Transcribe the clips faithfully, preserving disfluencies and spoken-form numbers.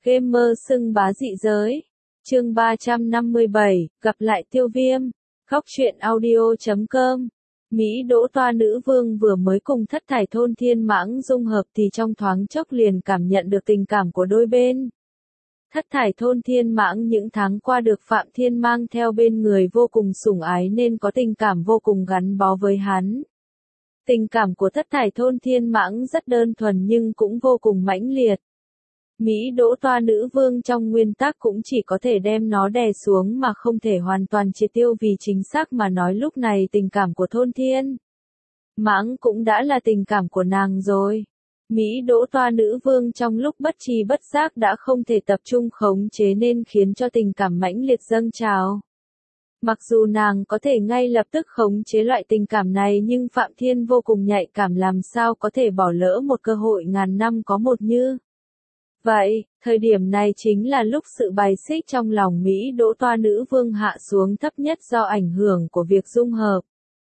Gamer xưng bá dị giới. Chương ba trăm năm mươi bảy, gặp lại Tiêu Viêm. Góc truyện audio chấm com. Mỹ Đỗ toa nữ vương vừa mới cùng thất thải thôn thiên mãng dung hợp thì trong thoáng chốc liền cảm nhận được tình cảm của đôi bên. Thất thải thôn thiên mãng những tháng qua được Phạm Thiên mang theo bên người vô cùng sủng ái nên có tình cảm vô cùng gắn bó với hắn. Tình cảm của thất thải thôn thiên mãng rất đơn thuần nhưng cũng vô cùng mãnh liệt. Mỹ Đỗ toa nữ vương trong nguyên tắc cũng chỉ có thể đem nó đè xuống mà không thể hoàn toàn triệt tiêu, vì chính xác mà nói lúc này tình cảm của thôn thiên mãng cũng đã là tình cảm của nàng rồi. Mỹ Đỗ toa nữ vương trong lúc bất tri bất giác đã không thể tập trung khống chế nên khiến cho tình cảm mãnh liệt dâng trào. Mặc dù nàng có thể ngay lập tức khống chế loại tình cảm này nhưng Phạm Thiên vô cùng nhạy cảm, làm sao có thể bỏ lỡ một cơ hội ngàn năm có một như vậy. Thời điểm này chính là lúc sự bài xích trong lòng Mỹ Đỗ toa nữ vương hạ xuống thấp nhất do ảnh hưởng của việc dung hợp.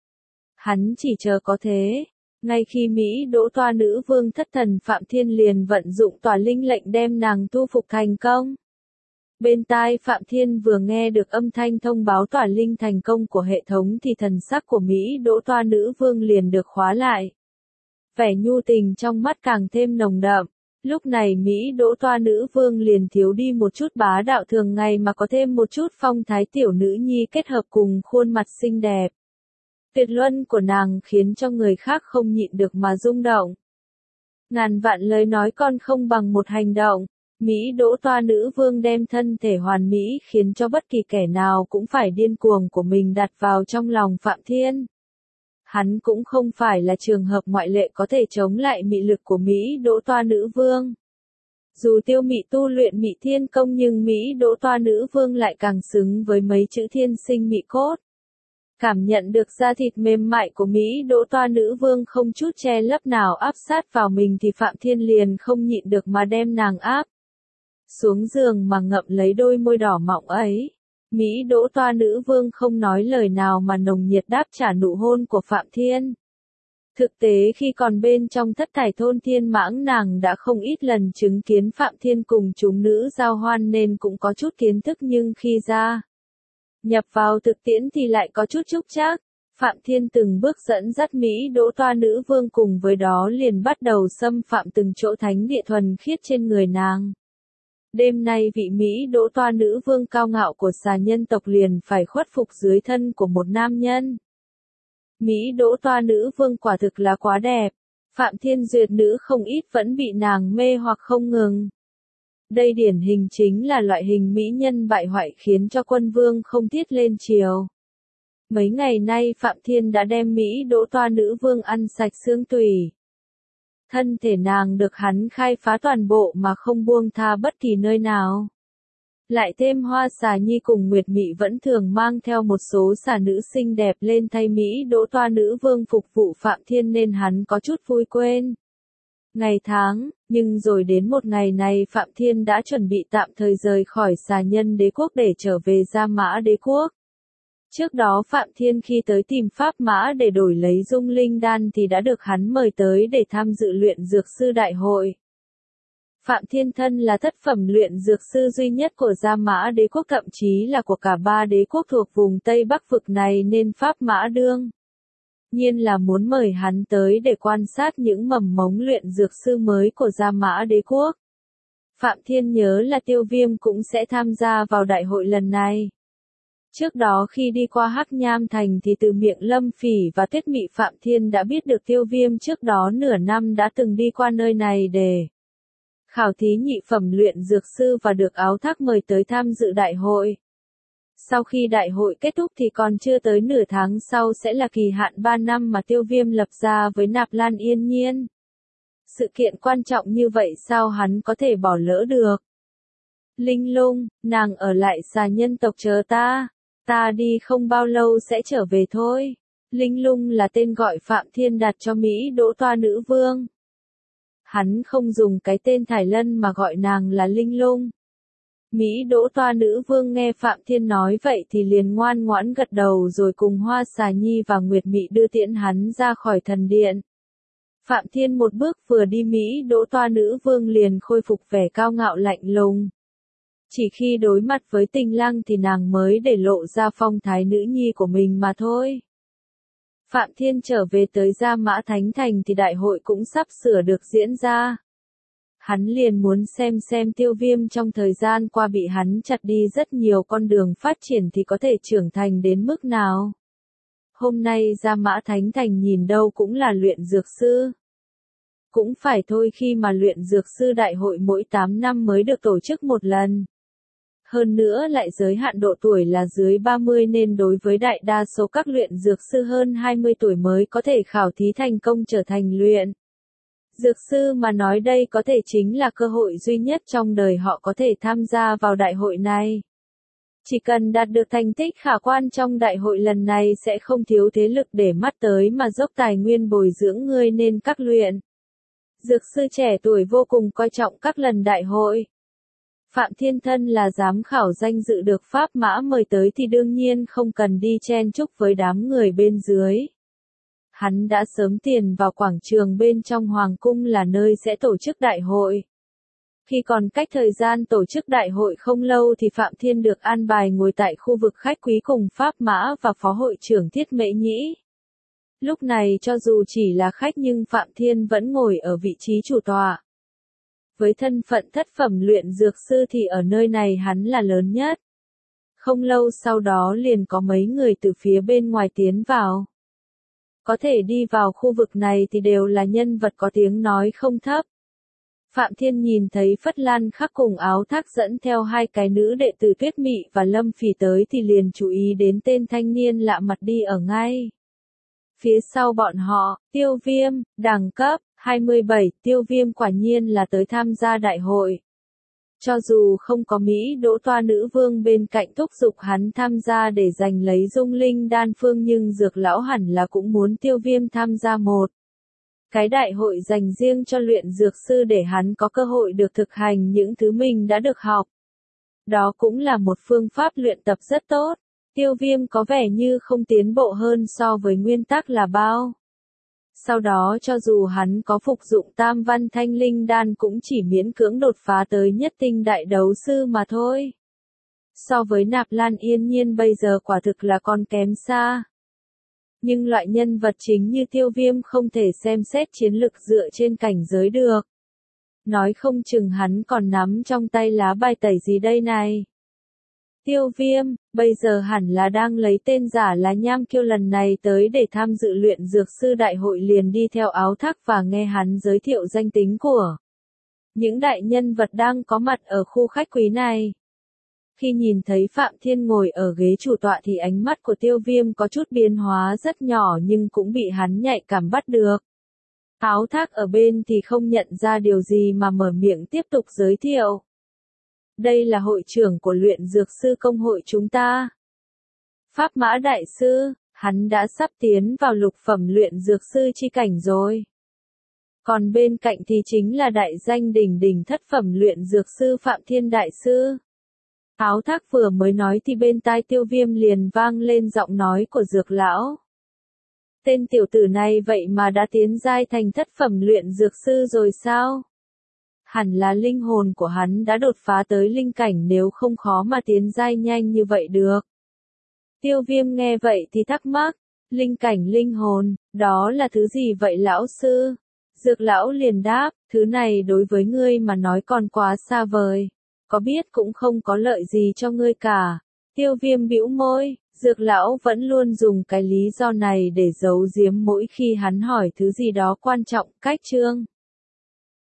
Hắn chỉ chờ có thế. Ngay khi Mỹ Đỗ toa nữ vương thất thần, Phạm Thiên liền vận dụng tỏa linh lệnh đem nàng thu phục thành công. Bên tai Phạm Thiên vừa nghe được âm thanh thông báo tỏa linh thành công của hệ thống thì thần sắc của Mỹ Đỗ toa nữ vương liền được khóa lại. Vẻ nhu tình trong mắt càng thêm nồng đậm. Lúc này Mỹ Đỗ toa nữ vương liền thiếu đi một chút bá đạo thường ngày mà có thêm một chút phong thái tiểu nữ nhi kết hợp cùng khuôn mặt xinh đẹp. Tuyệt luân của nàng khiến cho người khác không nhịn được mà rung động. Ngàn vạn lời nói còn không bằng một hành động. Mỹ Đỗ toa nữ vương đem thân thể hoàn mỹ khiến cho bất kỳ kẻ nào cũng phải điên cuồng của mình đặt vào trong lòng Phạm Thiên. Hắn cũng không phải là trường hợp ngoại lệ có thể chống lại mị lực của Mỹ Đỗ toa nữ vương. Dù tiêu mị tu luyện mị thiên công nhưng Mỹ Đỗ toa nữ vương lại càng xứng với mấy chữ thiên sinh mị cốt. Cảm nhận được da thịt mềm mại của Mỹ Đỗ toa nữ vương không chút che lấp nào áp sát vào mình thì Phạm Thiên liền không nhịn được mà đem nàng áp xuống giường mà ngậm lấy đôi môi đỏ mọng ấy. Mỹ Đỗ toa nữ vương không nói lời nào mà nồng nhiệt đáp trả nụ hôn của Phạm Thiên. Thực tế khi còn bên trong thất thải thôn thiên mãng, nàng đã không ít lần chứng kiến Phạm Thiên cùng chúng nữ giao hoan nên cũng có chút kiến thức, nhưng khi ra nhập vào thực tiễn thì lại có chút chúc chắc. Phạm Thiên từng bước dẫn dắt Mỹ Đỗ toa nữ vương, cùng với đó liền bắt đầu xâm phạm từng chỗ thánh địa thuần khiết trên người nàng. Đêm nay vị Mỹ Đỗ toa nữ vương cao ngạo của xà nhân tộc liền phải khuất phục dưới thân của một nam nhân. Mỹ Đỗ toa nữ vương quả thực là quá đẹp. Phạm Thiên duyệt nữ không ít vẫn bị nàng mê hoặc không ngừng. Đây điển hình chính là loại hình mỹ nhân bại hoại khiến cho quân vương không thiết lên chiều. Mấy ngày nay Phạm Thiên đã đem Mỹ Đỗ toa nữ vương ăn sạch xương tủy. Thân thể nàng được hắn khai phá toàn bộ mà không buông tha bất kỳ nơi nào. Lại thêm Hoa Xà Nhi cùng Nguyệt Mị vẫn thường mang theo một số xà nữ xinh đẹp lên thay Mỹ Đỗ toa nữ vương phục vụ Phạm Thiên nên hắn có chút vui quên ngày tháng, nhưng rồi đến một ngày này Phạm Thiên đã chuẩn bị tạm thời rời khỏi xà nhân đế quốc để trở về Gia Mã đế quốc. Trước đó Phạm Thiên khi tới tìm Pháp Mã để đổi lấy dung linh đan thì đã được hắn mời tới để tham dự luyện dược sư đại hội. Phạm Thiên thân là thất phẩm luyện dược sư duy nhất của Gia Mã đế quốc, thậm chí là của cả ba đế quốc thuộc vùng Tây Bắc vực này, nên Pháp Mã đương nhiên là muốn mời hắn tới để quan sát những mầm mống luyện dược sư mới của Gia Mã đế quốc. Phạm Thiên nhớ là Tiêu Viêm cũng sẽ tham gia vào đại hội lần này. Trước đó khi đi qua Hắc Nham Thành thì từ miệng Lâm Phỉ và Tuyết Mị Phạm Thiên đã biết được Tiêu Viêm trước đó nửa năm đã từng đi qua nơi này để khảo thí nhị phẩm luyện dược sư và được áo thác mời tới tham dự đại hội. Sau khi đại hội kết thúc thì còn chưa tới nửa tháng sau sẽ là kỳ hạn ba năm mà Tiêu Viêm lập ra với Nạp Lan Yên Nhiên. Sự kiện quan trọng như vậy sao hắn có thể bỏ lỡ được? Linh Lung, nàng ở lại xà nhân tộc chờ ta. Ta đi không bao lâu sẽ trở về thôi. Linh Lung là tên gọi Phạm Thiên đặt cho Mỹ Đỗ toa nữ vương. Hắn không dùng cái tên Thải Lân mà gọi nàng là Linh Lung. Mỹ Đỗ toa nữ vương nghe Phạm Thiên nói vậy thì liền ngoan ngoãn gật đầu rồi cùng Hoa Xà Nhi và Nguyệt Mị đưa tiễn hắn ra khỏi thần điện. Phạm Thiên một bước vừa đi Mỹ Đỗ Toa nữ vương liền khôi phục vẻ cao ngạo lạnh lùng. Chỉ khi đối mặt với Tình Lăng thì nàng mới để lộ ra phong thái nữ nhi của mình mà thôi. Phạm Thiên trở về tới Gia Mã Thánh Thành thì đại hội cũng sắp sửa được diễn ra. Hắn liền muốn xem xem Tiêu Viêm trong thời gian qua bị hắn chặt đi rất nhiều con đường phát triển thì có thể trưởng thành đến mức nào. Hôm nay Gia Mã Thánh Thành nhìn đâu cũng là luyện dược sư. Cũng phải thôi khi mà luyện dược sư đại hội mỗi tám năm mới được tổ chức một lần. Hơn nữa lại giới hạn độ tuổi là dưới ba mươi nên đối với đại đa số các luyện dược sư hơn hai mươi tuổi mới có thể khảo thí thành công trở thành luyện dược sư mà nói đây có thể chính là cơ hội duy nhất trong đời họ có thể tham gia vào đại hội này. Chỉ cần đạt được thành tích khả quan trong đại hội lần này sẽ không thiếu thế lực để mắt tới mà dốc tài nguyên bồi dưỡng ngươi nên các luyện dược sư trẻ tuổi vô cùng coi trọng các lần đại hội. Phạm Thiên thân là giám khảo danh dự được Pháp Mã mời tới thì đương nhiên không cần đi chen chúc với đám người bên dưới. Hắn đã sớm tiền vào quảng trường bên trong Hoàng cung là nơi sẽ tổ chức đại hội. Khi còn cách thời gian tổ chức đại hội không lâu thì Phạm Thiên được an bài ngồi tại khu vực khách quý cùng Pháp Mã và Phó hội trưởng Thiết Mễ Nhĩ. Lúc này cho dù chỉ là khách nhưng Phạm Thiên vẫn ngồi ở vị trí chủ tọa. Với thân phận thất phẩm luyện dược sư thì ở nơi này hắn là lớn nhất. Không lâu sau đó liền có mấy người từ phía bên ngoài tiến vào. Có thể đi vào khu vực này thì đều là nhân vật có tiếng nói không thấp. Phạm Thiên nhìn thấy Phất Lan Khắc cùng Áo Thác dẫn theo hai cái nữ đệ tử Tuyết Mị và Lâm Phỉ tới thì liền chú ý đến tên thanh niên lạ mặt đi ở ngay. Phía sau bọn họ, Tiêu Viêm, đẳng cấp hai mươi bảy, Tiêu Viêm quả nhiên là tới tham gia đại hội. Cho dù không có Mỹ Đỗ Toa nữ vương bên cạnh thúc giục hắn tham gia để giành lấy dung linh đan phương nhưng Dược lão hẳn là cũng muốn Tiêu Viêm tham gia một cái đại hội dành riêng cho luyện dược sư để hắn có cơ hội được thực hành những thứ mình đã được học. Đó cũng là một phương pháp luyện tập rất tốt. Tiêu Viêm có vẻ như không tiến bộ hơn so với nguyên tắc là bao. Sau đó cho dù hắn có phục dụng tam văn thanh linh đan cũng chỉ miễn cưỡng đột phá tới nhất tinh đại đấu sư mà thôi. So với Nạp Lan Yên Nhiên bây giờ quả thực là còn kém xa. Nhưng loại nhân vật chính như Tiêu Viêm không thể xem xét chiến lực dựa trên cảnh giới được. Nói không chừng hắn còn nắm trong tay lá bài tẩy gì đây này. Tiêu Viêm, bây giờ hẳn là đang lấy tên giả là Nham Kiêu lần này tới để tham dự luyện dược sư đại hội liền đi theo Áo Thác và nghe hắn giới thiệu danh tính của những đại nhân vật đang có mặt ở khu khách quý này. Khi nhìn thấy Phạm Thiên ngồi ở ghế chủ tọa thì ánh mắt của Tiêu Viêm có chút biến hóa rất nhỏ nhưng cũng bị hắn nhạy cảm bắt được. Áo Thác ở bên thì không nhận ra điều gì mà mở miệng tiếp tục giới thiệu. Đây là hội trưởng của luyện dược sư công hội chúng ta. Pháp Mã đại sư, hắn đã sắp tiến vào lục phẩm luyện dược sư chi cảnh rồi. Còn bên cạnh thì chính là đại danh đỉnh đỉnh thất phẩm luyện dược sư Phạm Thiên đại sư. Áo Thác vừa mới nói thì bên tai Tiêu Viêm liền vang lên giọng nói của Dược lão. Tên tiểu tử này vậy mà đã tiến giai thành thất phẩm luyện dược sư rồi sao? Hẳn là linh hồn của hắn đã đột phá tới linh cảnh nếu không khó mà tiến giai nhanh như vậy được. Tiêu Viêm nghe vậy thì thắc mắc, linh cảnh linh hồn, đó là thứ gì vậy lão sư? Dược lão liền đáp, thứ này đối với ngươi mà nói còn quá xa vời, có biết cũng không có lợi gì cho ngươi cả. Tiêu Viêm bĩu môi, Dược lão vẫn luôn dùng cái lý do này để giấu giếm mỗi khi hắn hỏi thứ gì đó quan trọng. Cách chương